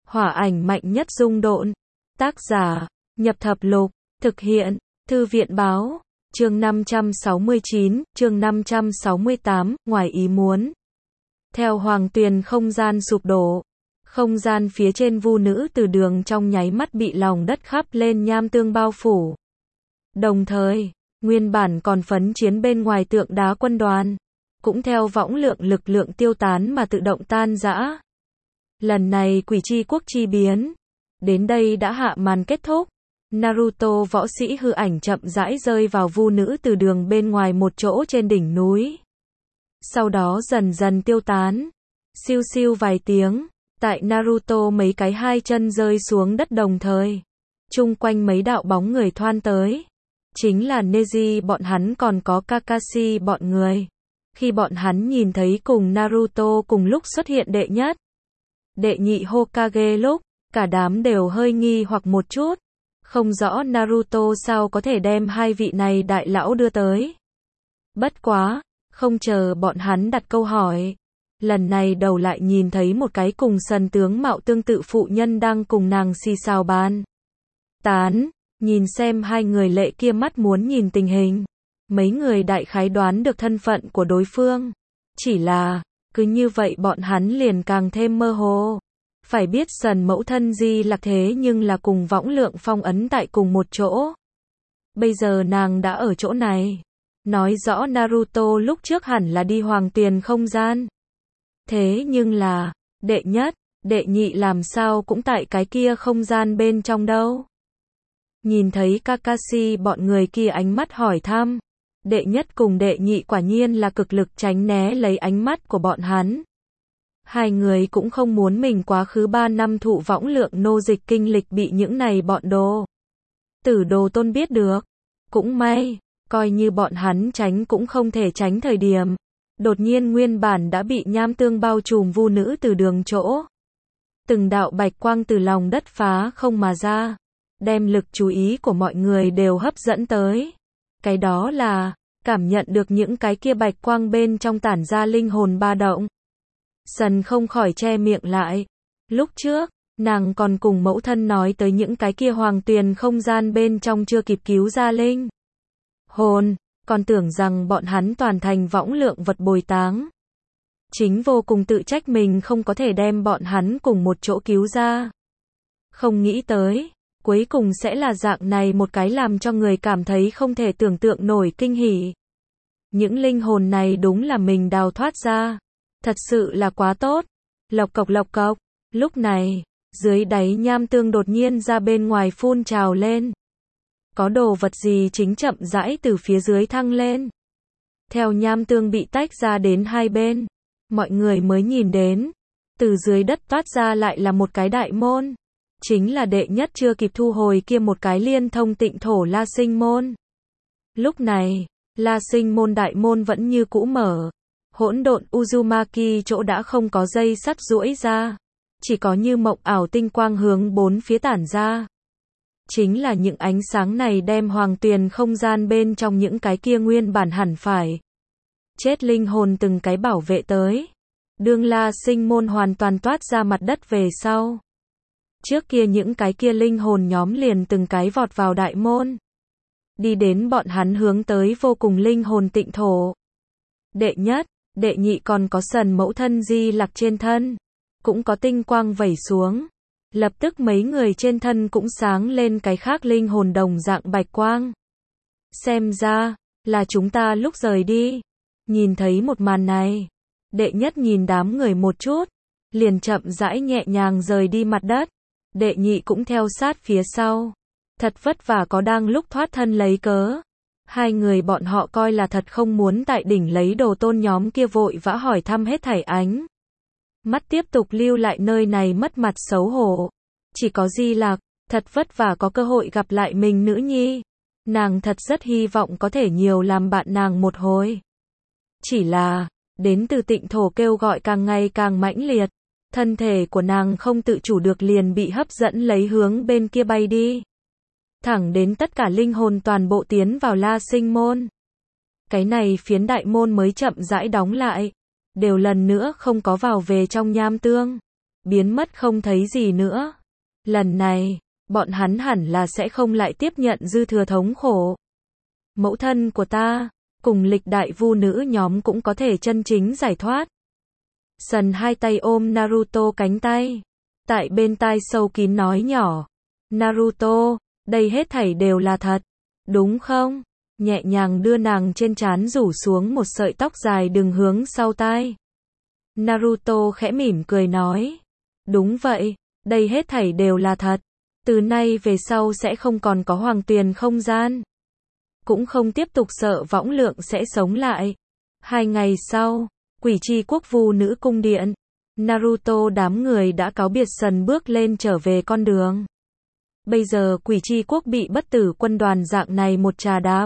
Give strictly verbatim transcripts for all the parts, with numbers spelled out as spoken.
Hỏa ảnh mạnh nhất dung độn. Tác giả, Nhập Thập Lục. Thực hiện, Thư viện Báo. Chương năm trăm sáu mươi chín, chương năm trăm sáu mươi tám, ngoài ý muốn. Theo Hoàng Tuyền không gian sụp đổ. Không gian phía trên vu nữ từ đường trong nháy mắt bị lòng đất khắp lên nham tương bao phủ. Đồng thời, nguyên bản còn phấn chiến bên ngoài tượng đá quân đoàn, cũng theo võng lượng lực lượng tiêu tán mà tự động tan rã. Lần này quỷ chi quốc chi biến, đến đây đã hạ màn kết thúc. Naruto võ sĩ hư ảnh chậm rãi rơi vào vu nữ từ đường bên ngoài một chỗ trên đỉnh núi. Sau đó dần dần tiêu tán. Siêu siêu vài tiếng, tại Naruto mấy cái hai chân rơi xuống đất đồng thời. Chung quanh mấy đạo bóng người thoan tới. Chính là Neji bọn hắn còn có Kakashi bọn người. Khi bọn hắn nhìn thấy cùng Naruto cùng lúc xuất hiện đệ nhất, đệ nhị Hokage lúc, cả đám đều hơi nghi hoặc một chút. Không rõ Naruto sao có thể đem hai vị này đại lão đưa tới. Bất quá, không chờ bọn hắn đặt câu hỏi. Lần này đầu lại nhìn thấy một cái cùng sần tướng mạo tương tự phụ nhân đang cùng nàng xì xào bàn tán. Nhìn xem hai người lệ kia mắt muốn nhìn tình hình. Mấy người đại khái đoán được thân phận của đối phương. Chỉ là, cứ như vậy bọn hắn liền càng thêm mơ hồ. Phải biết sần mẫu thân Di Lạc thế nhưng là cùng võng lượng phong ấn tại cùng một chỗ. Bây giờ nàng đã ở chỗ này. Nói rõ Naruto lúc trước hẳn là đi Hoàng Tuyền không gian. Thế nhưng là, đệ nhất, đệ nhị làm sao cũng tại cái kia không gian bên trong đâu. Nhìn thấy Kakashi bọn người kia ánh mắt hỏi thăm. Đệ nhất cùng đệ nhị quả nhiên là cực lực tránh né lấy ánh mắt của bọn hắn. Hai người cũng không muốn mình quá khứ ba năm thụ võng lượng nô dịch kinh lịch bị những này bọn đồ tử đồ tôn biết được. Cũng may, coi như bọn hắn tránh cũng không thể tránh thời điểm. Đột nhiên nguyên bản đã bị nham tương bao trùm vu nữ từ đường chỗ. Từng đạo bạch quang từ lòng đất phá không mà ra. Đem lực chú ý của mọi người đều hấp dẫn tới. Cái đó là, cảm nhận được những cái kia bạch quang bên trong tản ra linh hồn ba động. Sần không khỏi che miệng lại. Lúc trước, nàng còn cùng mẫu thân nói tới những cái kia Hoàng Tuyền không gian bên trong chưa kịp cứu ra linh hồn, còn tưởng rằng bọn hắn toàn thành võng lượng vật bồi táng. Chính vô cùng tự trách mình không có thể đem bọn hắn cùng một chỗ cứu ra. Không nghĩ tới, cuối cùng sẽ là dạng này một cái làm cho người cảm thấy không thể tưởng tượng nổi kinh hỉ. Những linh hồn này đúng là mình đào thoát ra. Thật sự là quá tốt. Lộc cộc lộc cộc. Lúc này, dưới đáy nham tương đột nhiên ra bên ngoài phun trào lên. Có đồ vật gì chính chậm rãi từ phía dưới thăng lên. Theo nham tương bị tách ra đến hai bên, mọi người mới nhìn đến. Từ dưới đất toát ra lại là một cái đại môn. Chính là đệ nhất chưa kịp thu hồi kia một cái liên thông tịnh thổ La Sinh môn. Lúc này, La Sinh môn đại môn vẫn như cũ mở. Hỗn độn Uzumaki chỗ đã không có dây sắt duỗi ra. Chỉ có như mộng ảo tinh quang hướng bốn phía tản ra. Chính là những ánh sáng này đem Hoàng Tuyền không gian bên trong những cái kia nguyên bản hẳn phải chết linh hồn từng cái bảo vệ tới. Đương La Sinh môn hoàn toàn toát ra mặt đất về sau. Trước kia những cái kia linh hồn nhóm liền từng cái vọt vào đại môn. Đi đến bọn hắn hướng tới vô cùng linh hồn tịnh thổ. Đệ nhất, đệ nhị còn có sần mẫu thân Di Lạc trên thân. Cũng có tinh quang vẩy xuống. Lập tức mấy người trên thân cũng sáng lên cái khác linh hồn đồng dạng bạch quang. Xem ra, là chúng ta lúc rời đi. Nhìn thấy một màn này. Đệ nhất nhìn đám người một chút. Liền chậm rãi nhẹ nhàng rời đi mặt đất. Đệ nhị cũng theo sát phía sau. Thật vất vả có đang lúc thoát thân lấy cớ. Hai người bọn họ coi là thật không muốn tại đỉnh lấy đồ tôn nhóm kia vội vã hỏi thăm hết thảy ánh. Mắt tiếp tục lưu lại nơi này mất mặt xấu hổ. Chỉ có Di Lạc, thật vất vả có cơ hội gặp lại mình nữ nhi. Nàng thật rất hy vọng có thể nhiều làm bạn nàng một hồi. Chỉ là, đến từ tịnh thổ kêu gọi càng ngày càng mãnh liệt. Thân thể của nàng không tự chủ được liền bị hấp dẫn lấy hướng bên kia bay đi. Thẳng đến tất cả linh hồn toàn bộ tiến vào La Sinh môn. Cái này phiến đại môn mới chậm rãi đóng lại. Đều lần nữa không có vào về trong nham tương. biến mất không thấy gì nữa. Lần này, bọn hắn hẳn là sẽ không lại tiếp nhận dư thừa thống khổ. Mẫu thân của ta, cùng lịch đại vu nữ nhóm cũng có thể chân chính giải thoát. Sần hai tay ôm Naruto cánh tay, tại bên tai sâu kín nói nhỏ. Naruto, đây hết thảy đều là thật, đúng không? Nhẹ nhàng đưa nàng trên trán rủ xuống một sợi tóc dài đường hướng sau tai. Naruto khẽ mỉm cười nói. Đúng vậy, đây hết thảy đều là thật. Từ nay về sau sẽ không còn có hoàng tuyền không gian. Cũng không tiếp tục sợ võng lượng sẽ sống lại. Hai ngày sau, Quỷ Chi Quốc vu nữ cung điện. Naruto đám người đã cáo biệt Sần bước lên trở về con đường. Bây giờ Quỷ Chi Quốc bị bất tử quân đoàn dạng này một trà đạp.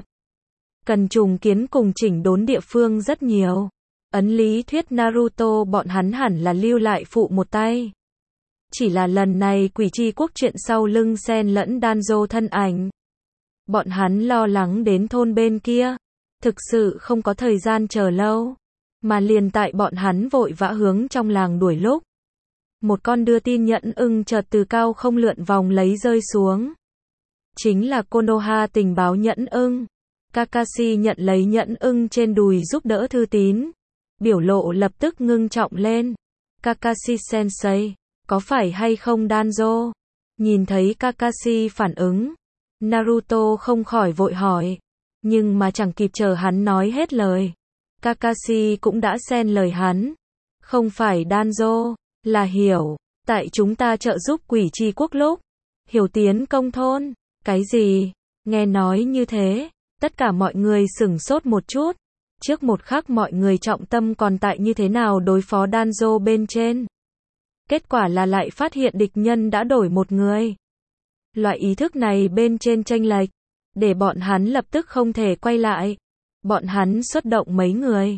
Cần trùng kiến cùng chỉnh đốn địa phương rất nhiều. Ấn lý thuyết Naruto bọn hắn hẳn là lưu lại phụ một tay. Chỉ là lần này Quỷ Chi Quốc chuyện sau lưng xen lẫn Danzo thân ảnh. Bọn hắn lo lắng đến thôn bên kia. Thực sự không có thời gian chờ lâu. Mà liền tại bọn hắn vội vã hướng trong làng đuổi lúc. Một con đưa tin nhẫn ưng chợt từ cao không lượn vòng lấy rơi xuống. Chính là Konoha tình báo nhẫn ưng. Kakashi nhận lấy nhẫn ưng trên đùi giúp đỡ thư tín. Biểu lộ lập tức ngưng trọng lên. Kakashi sensei, có phải hay không Danzo? Nhìn thấy Kakashi phản ứng, Naruto không khỏi vội hỏi. Nhưng mà chẳng kịp chờ hắn nói hết lời. Kakashi cũng đã xen lời hắn. Không phải Danzo, là Hiểu. Tại chúng ta trợ giúp Quỷ Chi Quốc lúc. Hiểu tiến công thôn. Cái gì? Nghe nói như thế, tất cả mọi người sửng sốt một chút. Trước một khắc mọi người trọng tâm còn tại như thế nào đối phó Danzo bên trên. Kết quả là lại phát hiện địch nhân đã đổi một người. Loại ý thức này bên trên chênh lệch, để bọn hắn lập tức không thể quay lại. Bọn hắn xuất động mấy người.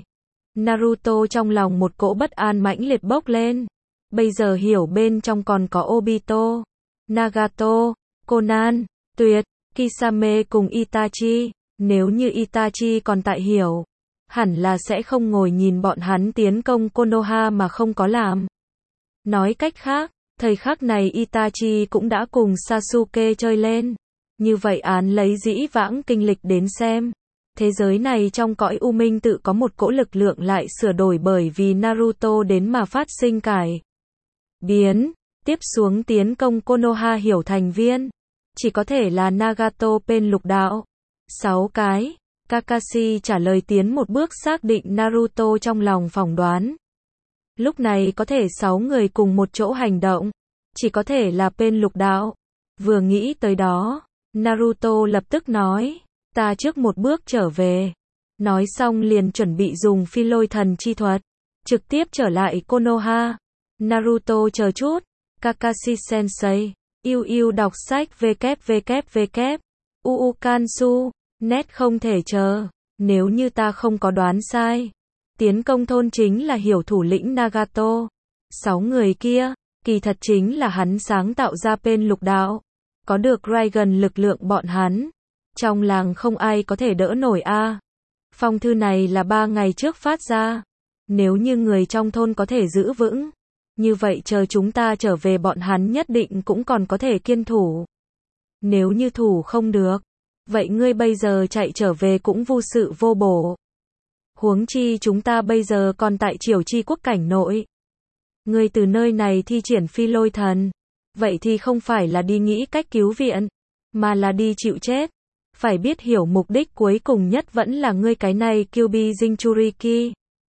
Naruto trong lòng một cỗ bất an mãnh liệt bốc lên. Bây giờ Hiểu bên trong còn có Obito, Nagato, Conan, Tuyệt, Kisame cùng Itachi. Nếu như Itachi còn tại Hiểu, hẳn là sẽ không ngồi nhìn bọn hắn tiến công Konoha mà không có làm. Nói cách khác, thời khắc này Itachi cũng đã cùng Sasuke chơi lên. Như vậy án lấy dĩ vãng kinh lịch đến xem. Thế giới này trong cõi u minh tự có một cỗ lực lượng lại sửa đổi bởi vì Naruto đến mà phát sinh cải biến. Tiếp xuống tiến công Konoha Hiểu thành viên. Chỉ có thể là Nagato bên lục đạo. Sáu cái. Kakashi trả lời tiến một bước xác định Naruto trong lòng phỏng đoán. Lúc này có thể sáu người cùng một chỗ hành động. Chỉ có thể là bên lục đạo. Vừa nghĩ tới đó, Naruto lập tức nói. Ta trước một bước trở về. Nói xong liền chuẩn bị dùng phi lôi thần chi thuật. Trực tiếp trở lại Konoha. Naruto chờ chút. Kakashi sensei. Yêu yêu đọc sách www. Uu Kansu. Nét không thể chờ. Nếu như ta không có đoán sai. Tiến công thôn chính là Hiểu thủ lĩnh Nagato. Sáu người kia, kỳ thật chính là hắn sáng tạo ra bên lục đạo. Có được Raigan lực lượng bọn hắn. Trong làng không ai có thể đỡ nổi a. À. Phong thư này là ba ngày trước phát ra. Nếu như người trong thôn có thể giữ vững. Như vậy chờ chúng ta trở về bọn hắn nhất định cũng còn có thể kiên thủ. Nếu như thủ không được. Vậy ngươi bây giờ chạy trở về cũng vô sự vô bổ. Huống chi chúng ta bây giờ còn tại Triều Chi Quốc cảnh nội. Ngươi từ nơi này thi triển phi lôi thần. Vậy thì không phải là đi nghĩ cách cứu viện. Mà là đi chịu chết. Phải biết Hiểu mục đích cuối cùng nhất vẫn là ngươi cái này Kyuubi Jinchuriki.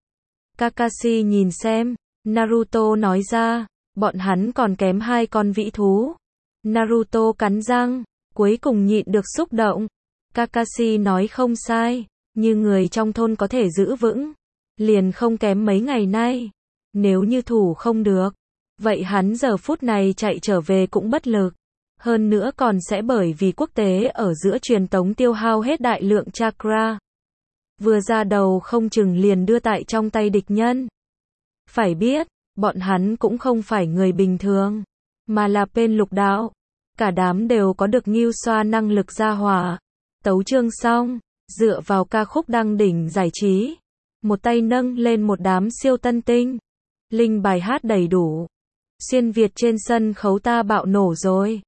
Kakashi nhìn xem. Naruto nói ra. Bọn hắn còn kém hai con vĩ thú. Naruto cắn răng. Cuối cùng nhịn được xúc động. Kakashi nói không sai. Như người trong thôn có thể giữ vững. Liền không kém mấy ngày nay. Nếu như thủ không được. Vậy hắn giờ phút này chạy trở về cũng bất lực. Hơn nữa còn sẽ bởi vì quốc tế ở giữa truyền tống tiêu hao hết đại lượng chakra. Vừa ra đầu không chừng liền đưa tại trong tay địch nhân. Phải biết, bọn hắn cũng không phải người bình thường. Mà là bên lục đạo. Cả đám đều có được nghiêu xoa năng lực gia hỏa. Tấu chương xong, dựa vào ca khúc đăng đỉnh giải trí. Một tay nâng lên một đám siêu tân tinh. Linh bài hát đầy đủ. Xuyên Việt trên sân khấu ta bạo nổ rồi.